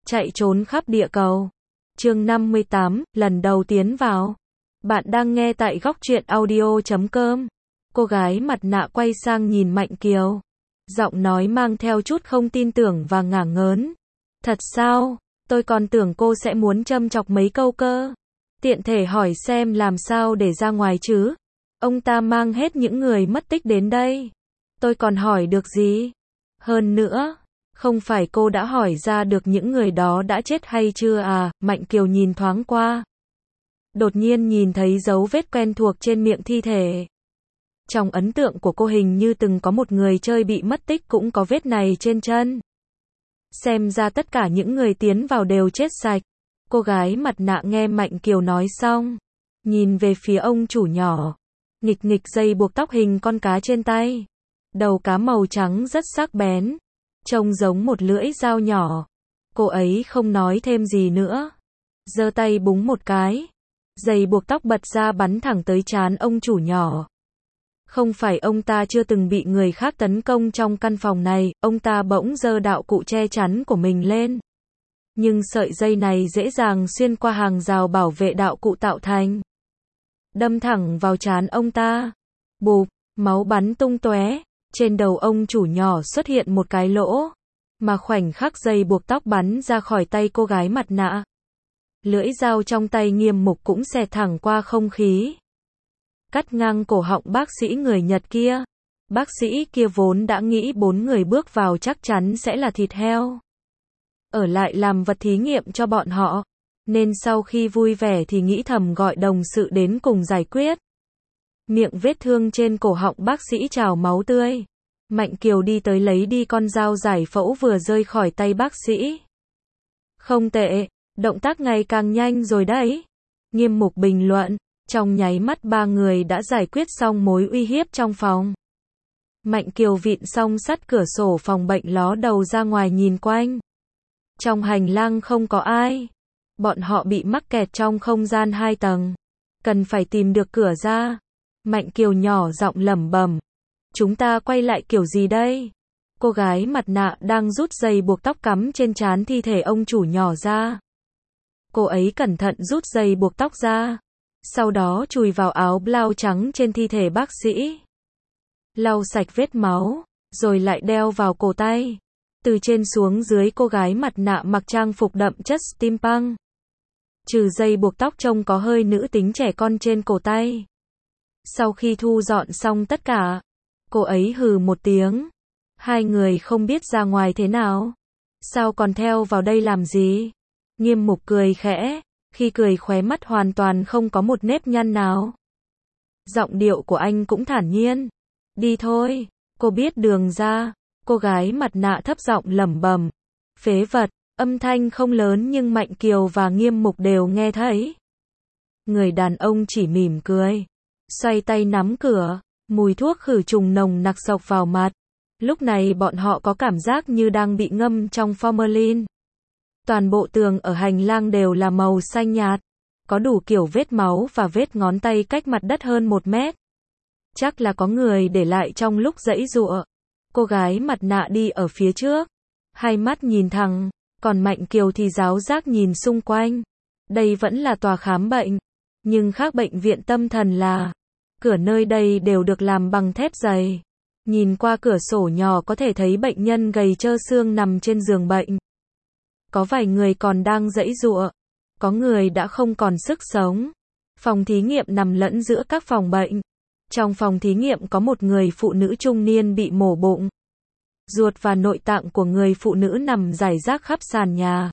Chạy trốn khắp địa cầu. Chương 58, lần đầu tiến vào. Bạn đang nghe tại góc truyện audio.com. Cô gái mặt nạ quay sang nhìn Mạnh Kiều. Giọng nói mang theo chút không tin tưởng và ngả ngớn. Thật sao? Tôi còn tưởng cô sẽ muốn châm chọc mấy câu cơ. Tiện thể hỏi xem làm sao để ra ngoài chứ. Ông ta mang hết những người mất tích đến đây. Tôi còn hỏi được gì? Hơn nữa, không phải cô đã hỏi ra được những người đó đã chết hay chưa à? Mạnh Kiều nhìn thoáng qua. Đột nhiên nhìn thấy dấu vết quen thuộc trên miệng thi thể. Trong ấn tượng của cô hình như từng có một người chơi bị mất tích cũng có vết này trên chân. Xem ra tất cả những người tiến vào đều chết sạch. Cô gái mặt nạ nghe Mạnh Kiều nói xong, nhìn về phía ông chủ nhỏ. Nghịch nghịch dây buộc tóc hình con cá trên tay. Đầu cá màu trắng rất sắc bén, trông giống một lưỡi dao nhỏ. Cô ấy không nói thêm gì nữa, giơ tay búng một cái. Dây buộc tóc bật ra bắn thẳng tới trán ông chủ nhỏ. Không phải ông ta chưa từng bị người khác tấn công trong căn phòng này, ông ta bỗng giơ đạo cụ che chắn của mình lên. Nhưng sợi dây này dễ dàng xuyên qua hàng rào bảo vệ đạo cụ tạo thành. Đâm thẳng vào trán ông ta. Bụp, máu bắn tung tóe. Trên đầu ông chủ nhỏ xuất hiện một cái lỗ. Mà khoảnh khắc dây buộc tóc bắn ra khỏi tay cô gái mặt nạ. Lưỡi dao trong tay Nghiêm Mục cũng xẹt thẳng qua không khí. Cắt ngang cổ họng bác sĩ người Nhật kia. Bác sĩ kia vốn đã nghĩ 4 người bước vào chắc chắn sẽ là thịt heo. Ở lại làm vật thí nghiệm cho bọn họ. Nên sau khi vui vẻ thì nghĩ thầm gọi đồng sự đến cùng giải quyết. Miệng vết thương trên cổ họng bác sĩ trào máu tươi. Mạnh Kiều đi tới lấy đi con dao giải phẫu vừa rơi khỏi tay bác sĩ. Không tệ, động tác ngày càng nhanh rồi đấy. Nghiêm Mục bình luận, trong nháy mắt 3 người đã giải quyết xong mối uy hiếp trong phòng. Mạnh Kiều vịn song sắt cửa sổ phòng bệnh ló đầu ra ngoài nhìn quanh. Trong hành lang không có ai. Bọn họ bị mắc kẹt trong không gian 2 tầng. Cần phải tìm được cửa ra. Mạnh Kiều nhỏ giọng lẩm bẩm. Chúng ta quay lại kiểu gì đây? Cô gái mặt nạ đang rút dây buộc tóc cắm trên trán thi thể ông chủ nhỏ ra. Cô ấy cẩn thận rút dây buộc tóc ra. Sau đó chùi vào áo blau trắng trên thi thể bác sĩ. Lau sạch vết máu, rồi lại đeo vào cổ tay. Từ trên xuống dưới cô gái mặt nạ mặc trang phục đậm chất steampunk. Trừ dây buộc tóc trông có hơi nữ tính trẻ con trên cổ tay. Sau khi thu dọn xong tất cả, cô ấy hừ một tiếng. Hai người không biết ra ngoài thế nào. Sao còn theo vào đây làm gì? Nghiêm Mục cười khẽ, khi cười khóe mắt hoàn toàn không có một nếp nhăn nào. Giọng điệu của anh cũng thản nhiên. Đi thôi, cô biết đường ra. Cô gái mặt nạ thấp giọng lẩm bẩm. Phế vật, âm thanh không lớn nhưng Mạnh Kiều và Nghiêm Mục đều nghe thấy. Người đàn ông chỉ mỉm cười, xoay tay nắm cửa, mùi thuốc khử trùng nồng nặc xộc vào mặt. Lúc này bọn họ có cảm giác như đang bị ngâm trong formalin. Toàn bộ tường ở hành lang đều là màu xanh nhạt, có đủ kiểu vết máu và vết ngón tay cách mặt đất hơn 1 mét. Chắc là có người để lại trong lúc giãy giụa. Cô gái mặt nạ đi ở phía trước, hai mắt nhìn thẳng, còn Mạnh Kiều thì giáo giác nhìn xung quanh. Đây vẫn là tòa khám bệnh, nhưng khác bệnh viện tâm thần là cửa nơi đây đều được làm bằng thép dày. Nhìn qua cửa sổ nhỏ có thể thấy bệnh nhân gầy trơ xương nằm trên giường bệnh. Có vài người còn đang giãy giụa, có người đã không còn sức sống. Phòng thí nghiệm nằm lẫn giữa các phòng bệnh. Trong phòng thí nghiệm có một người phụ nữ trung niên bị mổ bụng. Ruột và nội tạng của người phụ nữ nằm rải rác khắp sàn nhà.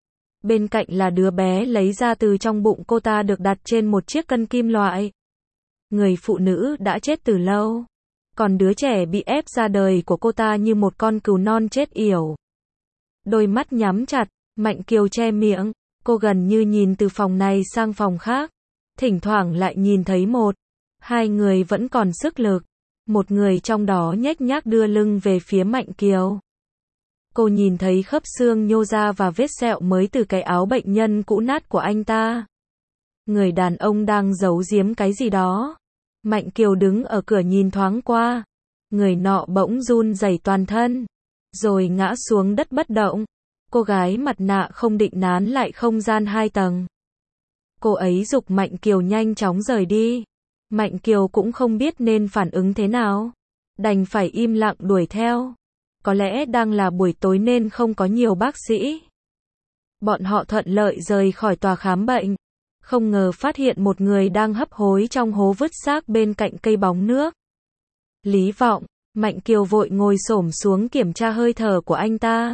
Bên cạnh là đứa bé lấy ra từ trong bụng cô ta được đặt trên một chiếc cân kim loại. Người phụ nữ đã chết từ lâu. Còn đứa trẻ bị ép ra đời của cô ta như một con cừu non chết yểu. Đôi mắt nhắm chặt, Mạnh Kiều che miệng. Cô gần như nhìn từ phòng này sang phòng khác. Thỉnh thoảng lại nhìn thấy một, hai người vẫn còn sức lực. Một người trong đó nhếch nhác đưa lưng về phía Mạnh Kiều. Cô nhìn thấy khớp xương nhô ra và vết sẹo mới từ cái áo bệnh nhân cũ nát của anh ta. Người đàn ông đang giấu giếm cái gì đó. Mạnh Kiều đứng ở cửa nhìn thoáng qua. Người nọ bỗng run rẩy toàn thân, rồi ngã xuống đất bất động. Cô gái mặt nạ không định nán lại không gian 2 tầng. Cô ấy giục Mạnh Kiều nhanh chóng rời đi. Mạnh Kiều cũng không biết nên phản ứng thế nào. Đành phải im lặng đuổi theo. Có lẽ đang là buổi tối nên không có nhiều bác sĩ. Bọn họ thuận lợi rời khỏi tòa khám bệnh. Không ngờ phát hiện một người đang hấp hối trong hố vứt xác bên cạnh cây bóng nước. Lý Vọng, Mạnh Kiều vội ngồi xổm xuống kiểm tra hơi thở của anh ta.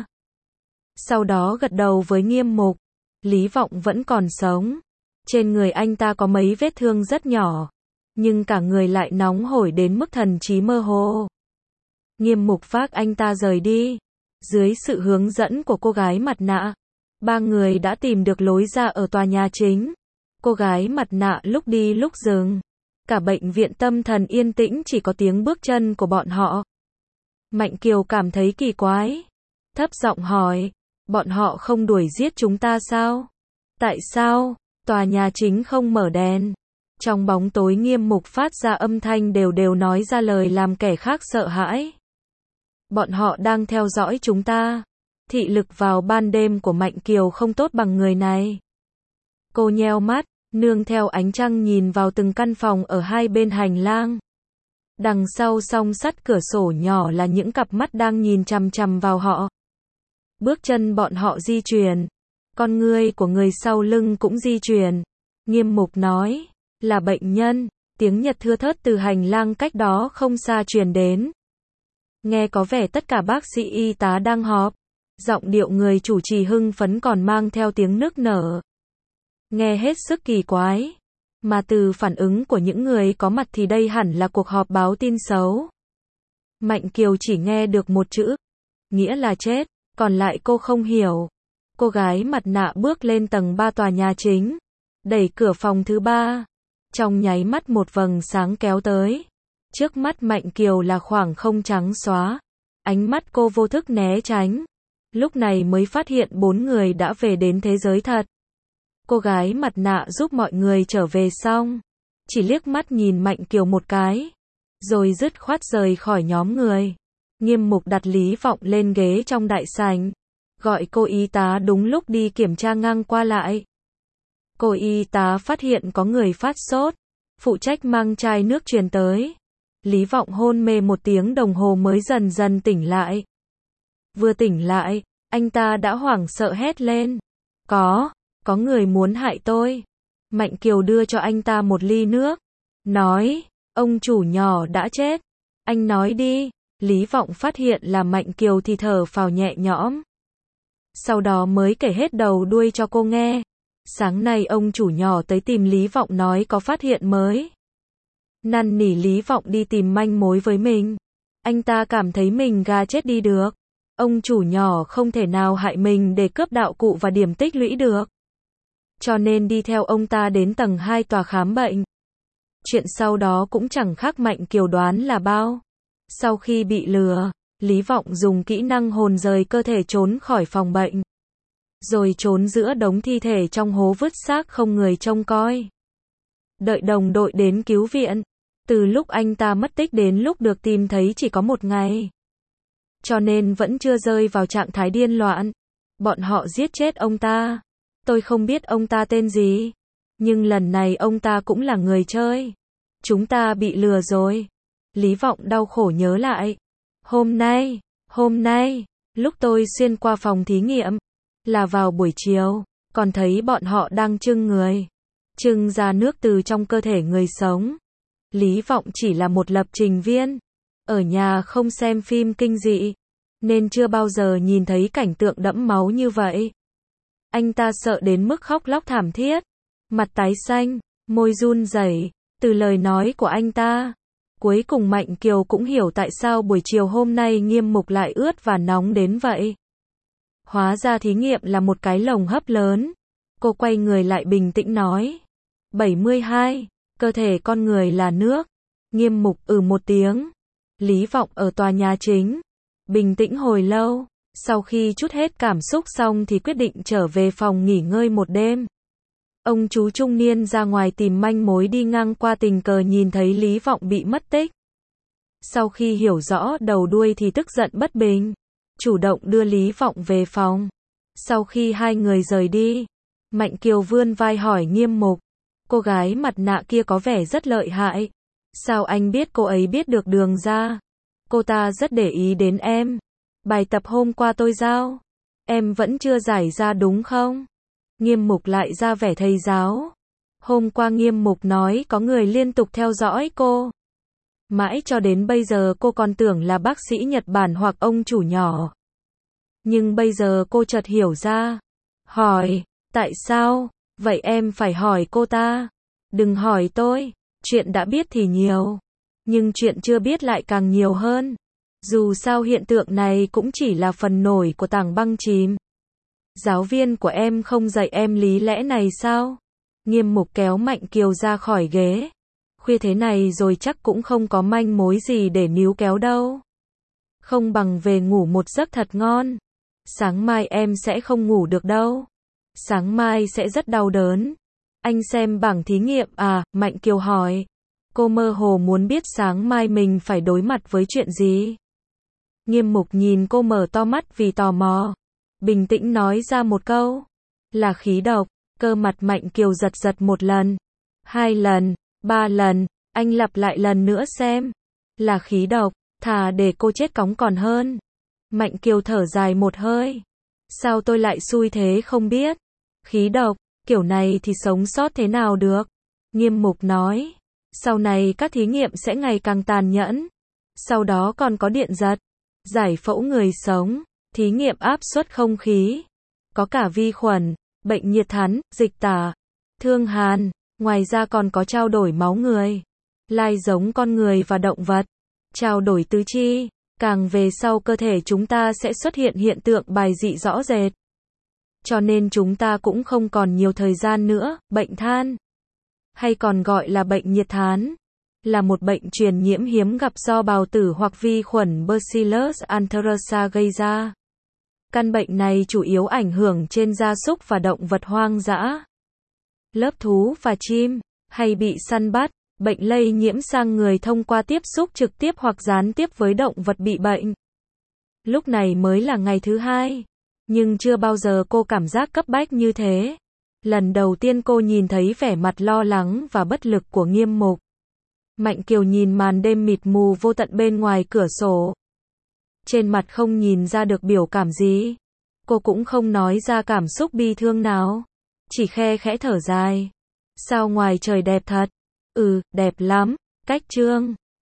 Sau đó gật đầu với Nghiêm Mục. Lý Vọng vẫn còn sống. Trên người anh ta có mấy vết thương rất nhỏ. Nhưng cả người lại nóng hổi đến mức thần trí mơ hồ. Nghiêm Mục vác anh ta rời đi. Dưới sự hướng dẫn của cô gái mặt nạ, 3 người đã tìm được lối ra ở tòa nhà chính. Cô gái mặt nạ lúc đi lúc dừng. Cả bệnh viện tâm thần yên tĩnh chỉ có tiếng bước chân của bọn họ. Mạnh Kiều cảm thấy kỳ quái. Thấp giọng hỏi, bọn họ không đuổi giết chúng ta sao? Tại sao? Tòa nhà chính không mở đèn. Trong bóng tối Nghiêm Mục phát ra âm thanh đều đều nói ra lời làm kẻ khác sợ hãi. Bọn họ đang theo dõi chúng ta. Thị lực vào ban đêm của Mạnh Kiều không tốt bằng người này. Cô nheo mắt, nương theo ánh trăng nhìn vào từng căn phòng ở hai bên hành lang. Đằng sau song sắt cửa sổ nhỏ là những cặp mắt đang nhìn chằm chằm vào họ. Bước chân bọn họ di chuyển. Con ngươi của người sau lưng cũng di chuyển. Nghiêm Mục nói, là bệnh nhân. Tiếng Nhật thưa thớt từ hành lang cách đó không xa truyền đến. Nghe có vẻ tất cả bác sĩ y tá đang họp. Giọng điệu người chủ trì hưng phấn còn mang theo tiếng nức nở. Nghe hết sức kỳ quái. Mà từ phản ứng của những người có mặt thì đây hẳn là cuộc họp báo tin xấu. Mạnh Kiều chỉ nghe được một chữ. Nghĩa là chết. Còn lại cô không hiểu. Cô gái mặt nạ bước lên tầng 3 tòa nhà chính. Đẩy cửa phòng thứ 3. Trong nháy mắt một vầng sáng kéo tới. Trước mắt Mạnh Kiều là khoảng không trắng xóa. Ánh mắt cô vô thức né tránh. Lúc này mới phát hiện 4 người đã về đến thế giới thật. Cô gái mặt nạ giúp mọi người trở về xong. Chỉ liếc mắt nhìn Mạnh Kiều một cái. Rồi dứt khoát rời khỏi nhóm người. Nghiêm Mục đặt Lý Vọng lên ghế trong đại sảnh. Gọi cô y tá đúng lúc đi kiểm tra ngang qua lại. Cô y tá phát hiện có người phát sốt. Phụ trách mang chai nước truyền tới. Lý Vọng hôn mê 1 tiếng đồng hồ mới dần dần tỉnh lại. Vừa tỉnh lại, anh ta đã hoảng sợ hét lên. Có người muốn hại tôi. Mạnh Kiều đưa cho anh ta 1 ly nước. Nói, ông chủ nhỏ đã chết. Anh nói đi. Lý Vọng phát hiện là Mạnh Kiều thì thở phào nhẹ nhõm. Sau đó mới kể hết đầu đuôi cho cô nghe. Sáng nay ông chủ nhỏ tới tìm Lý Vọng nói có phát hiện mới. Năn nỉ Lý Vọng đi tìm manh mối với mình. Anh ta cảm thấy mình gà chết đi được. Ông chủ nhỏ không thể nào hại mình để cướp đạo cụ và điểm tích lũy được. Cho nên đi theo ông ta đến tầng 2 tòa khám bệnh. Chuyện sau đó cũng chẳng khác Mạnh Kiều đoán là bao. Sau khi bị lừa, Lý Vọng dùng kỹ năng hồn rời cơ thể trốn khỏi phòng bệnh. Rồi trốn giữa đống thi thể trong hố vứt xác không người trông coi. Đợi đồng đội đến cứu viện. Từ lúc anh ta mất tích đến lúc được tìm thấy chỉ có 1 ngày. Cho nên vẫn chưa rơi vào trạng thái điên loạn. Bọn họ giết chết ông ta. Tôi không biết ông ta tên gì. Nhưng lần này ông ta cũng là người chơi. Chúng ta bị lừa rồi. Lý Vọng đau khổ nhớ lại. Hôm nay, lúc tôi xuyên qua phòng thí nghiệm, là vào buổi chiều, còn thấy bọn họ đang trưng ra nước từ trong cơ thể người sống. Lý Vọng chỉ là một lập trình viên, ở nhà không xem phim kinh dị, nên chưa bao giờ nhìn thấy cảnh tượng đẫm máu như vậy. Anh ta sợ đến mức khóc lóc thảm thiết, mặt tái xanh, môi run rẩy, từ lời nói của anh ta. Cuối cùng Mạnh Kiều cũng hiểu tại sao buổi chiều hôm nay Nghiêm Mục lại ướt và nóng đến vậy. Hóa ra thí nghiệm là một cái lồng hấp lớn. Cô quay người lại bình tĩnh nói. 72. Cơ thể con người là nước. Nghiêm Mục 1 tiếng. Lý Vọng ở tòa nhà chính. Bình tĩnh hồi lâu. Sau khi trút hết cảm xúc xong thì quyết định trở về phòng nghỉ ngơi một đêm. Ông chú trung niên ra ngoài tìm manh mối đi ngang qua tình cờ nhìn thấy Lý Vọng bị mất tích. Sau khi hiểu rõ đầu đuôi thì tức giận bất bình. Chủ động đưa Lý Vọng về phòng. Sau khi hai người rời đi, Mạnh Kiều vươn vai hỏi Nghiêm Mục. Cô gái mặt nạ kia có vẻ rất lợi hại. Sao anh biết cô ấy biết được đường ra? Cô ta rất để ý đến em. Bài tập hôm qua tôi giao, em vẫn chưa giải ra đúng không? Nghiêm Mục lại ra vẻ thầy giáo. Hôm qua Nghiêm Mục nói có người liên tục theo dõi cô. Mãi cho đến bây giờ cô còn tưởng là bác sĩ Nhật Bản hoặc ông chủ nhỏ. Nhưng bây giờ cô chợt hiểu ra. Hỏi, tại sao? Vậy em phải hỏi cô ta. Đừng hỏi tôi, chuyện đã biết thì nhiều. Nhưng chuyện chưa biết lại càng nhiều hơn. Dù sao hiện tượng này cũng chỉ là phần nổi của tảng băng chìm. Giáo viên của em không dạy em lý lẽ này sao? Nghiêm Mục kéo Mạnh Kiều ra khỏi ghế. Khuya thế này rồi chắc cũng không có manh mối gì để níu kéo đâu. Không bằng về ngủ một giấc thật ngon. Sáng mai em sẽ không ngủ được đâu. Sáng mai sẽ rất đau đớn. Anh xem bảng thí nghiệm à? Mạnh Kiều hỏi. Cô mơ hồ muốn biết sáng mai mình phải đối mặt với chuyện gì. Nghiêm Mục nhìn cô mở to mắt vì tò mò. Bình tĩnh nói ra một câu. Là khí độc. Cơ mặt Mạnh Kiều giật giật một lần. 2 lần. 3 lần. Anh lặp lại lần nữa xem. Là khí độc. Thà để cô chết cóng còn hơn. Mạnh Kiều thở dài một hơi. Sao tôi lại xui thế không biết. Khí độc. Kiểu này thì sống sót thế nào được. Nghiêm Mục nói. Sau này các thí nghiệm sẽ ngày càng tàn nhẫn. Sau đó còn có điện giật. Giải phẫu người sống. Thí nghiệm áp suất không khí. Có cả vi khuẩn. Bệnh nhiệt thắn, dịch tả. Thương hàn. Ngoài ra còn có trao đổi máu người. Lai giống con người và động vật. Trao đổi tứ chi. Càng về sau cơ thể chúng ta sẽ xuất hiện hiện tượng bài dị rõ rệt. Cho nên chúng ta cũng không còn nhiều thời gian nữa. Bệnh than, hay còn gọi là bệnh nhiệt thán, là một bệnh truyền nhiễm hiếm gặp do bào tử hoặc vi khuẩn Bacillus anthracis gây ra. Căn bệnh này chủ yếu ảnh hưởng trên gia súc và động vật hoang dã. Lớp thú và chim, hay bị săn bắt. Bệnh lây nhiễm sang người thông qua tiếp xúc trực tiếp hoặc gián tiếp với động vật bị bệnh. Lúc này mới là ngày thứ 2. Nhưng chưa bao giờ cô cảm giác cấp bách như thế. Lần đầu tiên cô nhìn thấy vẻ mặt lo lắng và bất lực của Nghiêm Mục. Mạnh Kiều nhìn màn đêm mịt mù vô tận bên ngoài cửa sổ. Trên mặt không nhìn ra được biểu cảm gì. Cô cũng không nói ra cảm xúc bi thương nào. Chỉ khe khẽ thở dài. Sao ngoài trời đẹp thật. Ừ, đẹp lắm. Cách chương